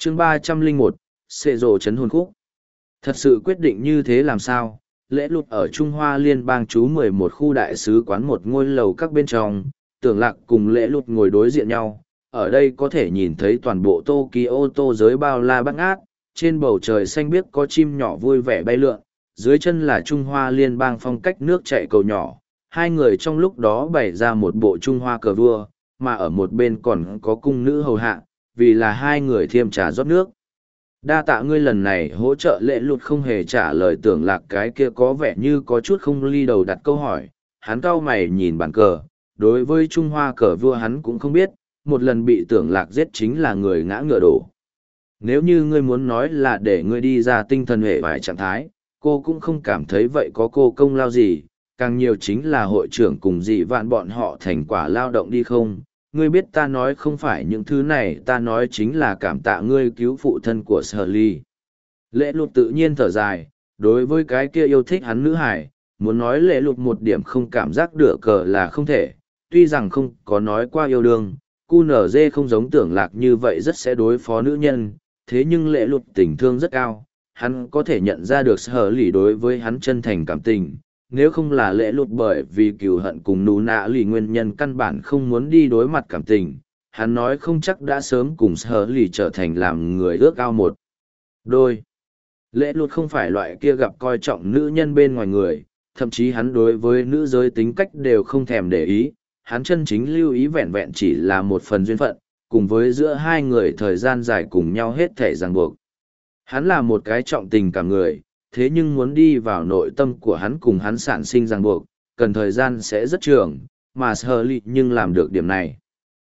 chương 301, xệ rồ chấn hồn khúc. Thật sự quyết định như thế làm sao? Lễ lụt ở Trung Hoa Liên bang trú 11 khu đại sứ quán một ngôi lầu các bên trong, Tưởng Lạc cùng lễ lụt ngồi đối diện nhau. Ở đây có thể nhìn thấy toàn bộ Tokyo tô giới bao la bát ngát, trên bầu trời xanh biếc có chim nhỏ vui vẻ bay lượn, dưới chân là Trung Hoa Liên bang phong cách nước chảy cầu nhỏ. Hai người trong lúc đó bày ra một bộ Trung Hoa cờ vua, mà ở một bên còn có cung nữ hầu hạ, vì là hai người thiêm trà rót nước. Đa tạ ngươi lần này hỗ trợ. Lễ lụt không hề trả lời Tưởng Lạc cái kia có vẻ như có chút không ly đầu đặt câu hỏi. Hắn cau mày nhìn bàn cờ, đối với Trung Hoa cờ vua hắn cũng không biết, một lần bị Tưởng Lạc giết chính là người ngã ngựa đổ. Nếu như ngươi muốn nói là để ngươi đi ra tinh thần hệ vài trạng thái, cô cũng không cảm thấy vậy có cô công lao gì, càng nhiều chính là hội trưởng cùng dị vạn bọn họ thành quả lao động đi không. Ngươi biết ta nói không phải những thứ này, ta nói chính là cảm tạ ngươi cứu phụ thân của Sở Ly. Lễ lụt tự nhiên thở dài, đối với cái kia yêu thích hắn nữ hải, muốn nói lễ lụt một điểm không cảm giác đửa cờ là không thể, tuy rằng không có nói qua yêu đương, QNZ không giống Tưởng Lạc như vậy rất sẽ đối phó nữ nhân, thế nhưng lễ lụt tình thương rất cao, hắn có thể nhận ra được Sở Ly đối với hắn chân thành cảm tình. Nếu không là lễ lụt bởi vì cừu hận cùng nú nạ lì nguyên nhân căn bản không muốn đi đối mặt cảm tình, hắn nói không chắc đã sớm cùng Sở Lì trở thành làm người ước ao một đôi. Lễ lụt không phải loại kia gặp coi trọng nữ nhân bên ngoài người, thậm chí hắn đối với nữ giới tính cách đều không thèm để ý, hắn chân chính lưu ý vẹn vẹn chỉ là một phần duyên phận, cùng với giữa hai người thời gian dài cùng nhau hết thể ràng buộc. Hắn là một cái trọng tình cả người, thế nhưng muốn đi vào nội tâm của hắn cùng hắn sản sinh ràng buộc, cần thời gian sẽ rất trường, mà Sở Ly nhưng làm được điểm này.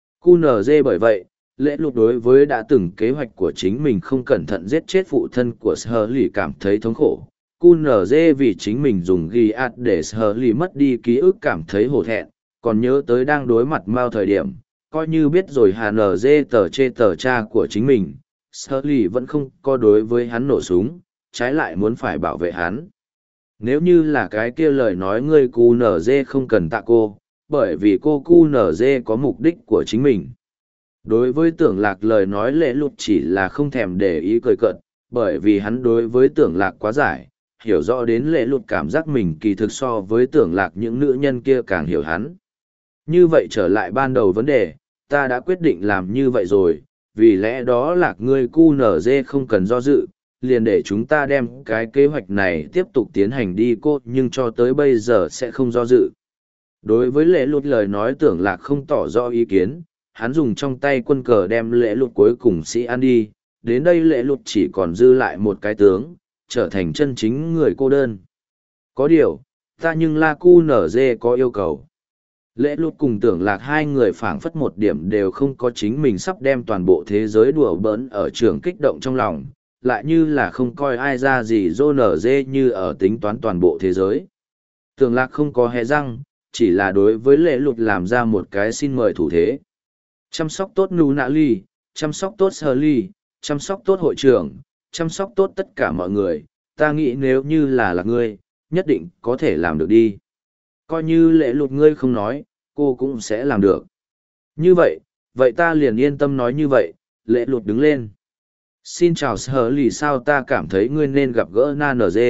QNZ bởi vậy, lễ lụt đối với đã từng kế hoạch của chính mình không cẩn thận giết chết phụ thân của Sở Ly cảm thấy thống khổ. QNZ vì chính mình dùng ghi ạt để Sở Ly mất đi ký ức cảm thấy hổ thẹn, còn nhớ tới đang đối mặt Mao thời điểm, coi như biết rồi HNZ tờ chê tờ cha của chính mình, Sở Ly vẫn không có đối với hắn nổ súng, trái lại muốn phải bảo vệ hắn. Nếu như là cái kia lời nói ngươi QNZ không cần tạ cô, bởi vì cô QNZ có mục đích của chính mình. Đối với Tưởng Lạc lời nói lễ lụt chỉ là không thèm để ý cười cợt, bởi vì hắn đối với Tưởng Lạc quá giải, hiểu rõ đến lễ lụt cảm giác mình kỳ thực so với Tưởng Lạc những nữ nhân kia càng hiểu hắn. Như vậy trở lại ban đầu vấn đề, ta đã quyết định làm như vậy rồi, vì lẽ đó Lạc ngươi QNZ không cần do dự, liền để chúng ta đem cái kế hoạch này tiếp tục tiến hành đi cô, nhưng cho tới bây giờ sẽ không do dự. Đối với lễ lụt lời nói Tưởng Lạc không tỏ rõ ý kiến, hắn dùng trong tay quân cờ đem lễ lụt cuối cùng sĩ ăn đi, đến đây lễ lụt chỉ còn dư lại một cái tướng, trở thành chân chính người cô đơn. Có điều, ta nhưng La QNZ có yêu cầu. Lễ lụt cùng Tưởng Lạc hai người phảng phất một điểm đều không có chính mình sắp đem toàn bộ thế giới đùa bỡn ở trường kích động trong lòng, lại như là không coi ai ra gì dô nở dê như ở tính toán toàn bộ thế giới. Tưởng Lạc không có hé răng, chỉ là đối với lễ lụt làm ra một cái xin mời thủ thế. Chăm sóc tốt Nú Nạ Ly, chăm sóc tốt Sở Ly, chăm sóc tốt hội trưởng, chăm sóc tốt tất cả mọi người, ta nghĩ nếu như là ngươi, nhất định có thể làm được đi. Coi như lễ lụt ngươi không nói, cô cũng sẽ làm được. Như vậy, vậy ta liền yên tâm nói như vậy. Lễ lụt đứng lên. Xin chào Sở Lì, sao ta cảm thấy ngươi nên gặp gỡ Na NG.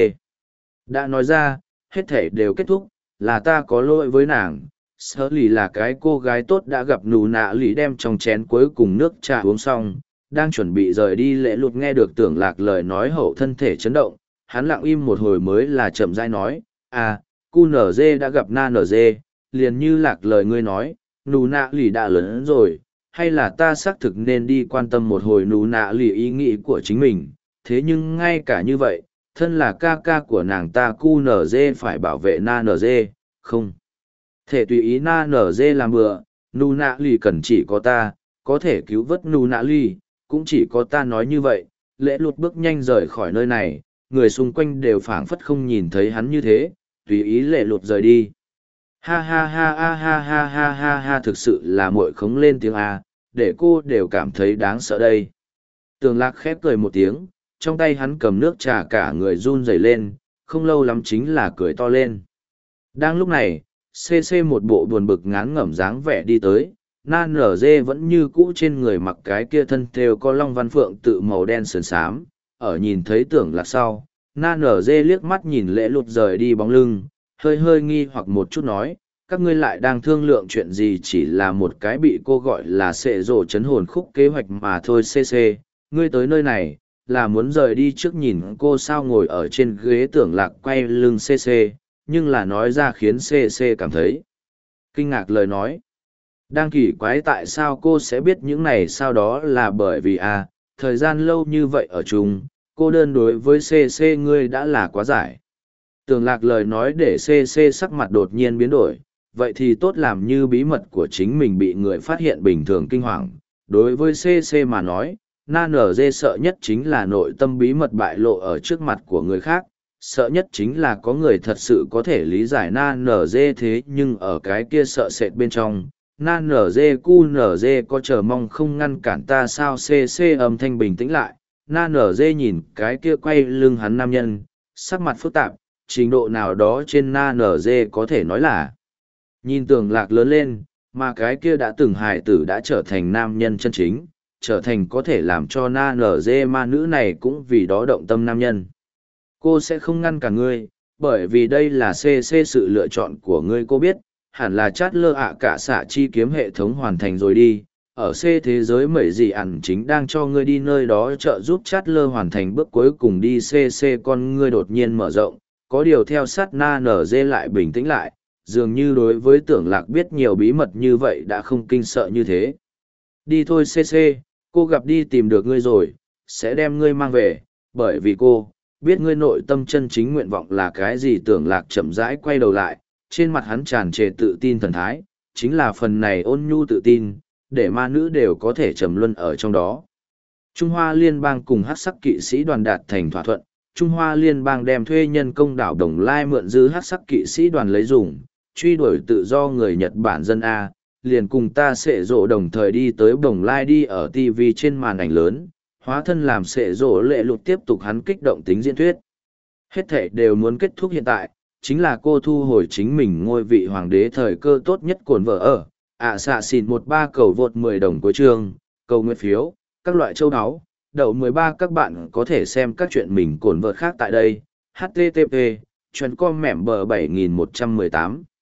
Đã nói ra, hết thể đều kết thúc, là ta có lỗi với nàng. Sở Lì là cái cô gái tốt đã gặp Nú Nạ Lì đem trong chén cuối cùng nước trà uống xong, đang chuẩn bị rời đi. Lễ lụt nghe được Tưởng Lạc lời nói hậu thân thể chấn động, hắn lặng im một hồi mới là chậm rãi nói, à, QNZ đã gặp Na NG, liền như Lạc lời ngươi nói, Nú Nạ Lì đã lớn rồi, hay là ta xác thực nên đi quan tâm một hồi Nú Nạ Lì ý nghĩ của chính mình, thế nhưng ngay cả như vậy, thân là ca ca của nàng ta QNZ phải bảo vệ Na NG, không thể tùy ý Na NG làm bừa. Nú Nạ Lì cần chỉ có ta, có thể cứu vớt Nú Nạ Lì, cũng chỉ có ta nói như vậy. Lễ lụt bước nhanh rời khỏi nơi này, người xung quanh đều phảng phất không nhìn thấy hắn như thế, tùy ý lễ lụt rời đi. Ha ha ha ha ha ha ha ha ha, thực sự là muội khống lên tiếng A, để cô đều cảm thấy đáng sợ đây. Tưởng Lạc khép cười một tiếng, trong tay hắn cầm nước trà cả người run rẩy lên, không lâu lắm chính là cười to lên. Đang lúc này, CC một bộ buồn bực ngán ngẩm dáng vẻ đi tới, na nở dê vẫn như cũ trên người mặc cái kia thân thêu có long văn phượng tự màu đen sườn xám. Ở nhìn thấy Tưởng Lạc sau, na nở dê liếc mắt nhìn Lễ Lụt rời đi bóng lưng, hơi hơi nghi hoặc một chút nói, các ngươi lại đang thương lượng chuyện gì, chỉ là một cái bị cô gọi là sệ rổ chấn hồn khúc kế hoạch mà thôi. CC, ngươi tới nơi này là muốn rời đi trước nhìn cô sao? Ngồi ở trên ghế Tưởng Lạc quay lưng CC, nhưng là nói ra khiến CC cảm thấy kinh ngạc lời nói. Đang kỳ quái tại sao cô sẽ biết những này, sau đó là bởi vì thời gian lâu như vậy ở chung, cô đơn đối với CC ngươi đã là quá giải. Tưởng Lạc lời nói để CC sắc mặt đột nhiên biến đổi, vậy thì tốt, làm như bí mật của chính mình bị người phát hiện bình thường kinh hoàng. Đối với CC mà nói, na nở dê sợ nhất chính là nội tâm bí mật bại lộ ở trước mặt của người khác, sợ nhất chính là có người thật sự có thể lý giải na nở dê. Thế nhưng ở cái kia sợ sệt bên trong, na nở dê cu nở dê có chờ mong không ngăn cản ta sao? CC âm thanh bình tĩnh lại, na nở dê nhìn cái kia quay lưng hắn nam nhân, sắc mặt phức tạp, trình độ nào đó trên na nở dê có thể nói là nhìn Tưởng Lạc lớn lên, mà cái kia đã từng hài tử đã trở thành nam nhân chân chính, trở thành có thể làm cho na nở dê ma nữ này cũng vì đó động tâm nam nhân. Cô sẽ không ngăn cả ngươi, bởi vì đây là CC sự lựa chọn của ngươi. Cô biết, hẳn là chát lơ cả xạ chi kiếm hệ thống hoàn thành rồi đi. Ở C thế giới mẩy gì ẩn chính đang cho ngươi đi nơi đó trợ giúp chát lơ hoàn thành bước cuối cùng đi. CC con ngươi đột nhiên mở rộng, có điều theo sát na nở dê lại bình tĩnh lại, dường như đối với Tưởng Lạc biết nhiều bí mật như vậy đã không kinh sợ như thế. Đi thôi CC, cô gặp đi tìm được ngươi rồi, sẽ đem ngươi mang về, bởi vì cô biết ngươi nội tâm chân chính nguyện vọng là cái gì. Tưởng Lạc chậm rãi quay đầu lại, trên mặt hắn tràn trề tự tin thần thái, chính là phần này ôn nhu tự tin, để ma nữ đều có thể trầm luân ở trong đó. Trung Hoa Liên bang cùng Hắc Sắc kỵ sĩ đoàn đạt thành thỏa thuận, Trung Hoa Liên bang đem thuê nhân công đảo Đồng Lai mượn giữ Hắc Sắc kỵ sĩ đoàn lấy dùng, truy đuổi tự do người Nhật Bản dân A, liền cùng ta sẽ rộ đồng thời đi tới Đồng Lai. Đi ở TV trên màn ảnh lớn, hóa thân làm sẽ rộ Lễ Lụt tiếp tục hắn kích động tính diễn thuyết. Hết thể đều muốn kết thúc hiện tại, chính là cô thu hồi chính mình ngôi vị hoàng đế thời cơ tốt nhất. Cồn vợ ở, xạ xịn 13 cầu vượt 10 đồng cuối chương, cầu nguyện phiếu, các loại châu áo, đậu 13. Các bạn có thể xem các chuyện mình cồn vợt khác tại đây. HTTP, chuyện com mẻm bờ 7118.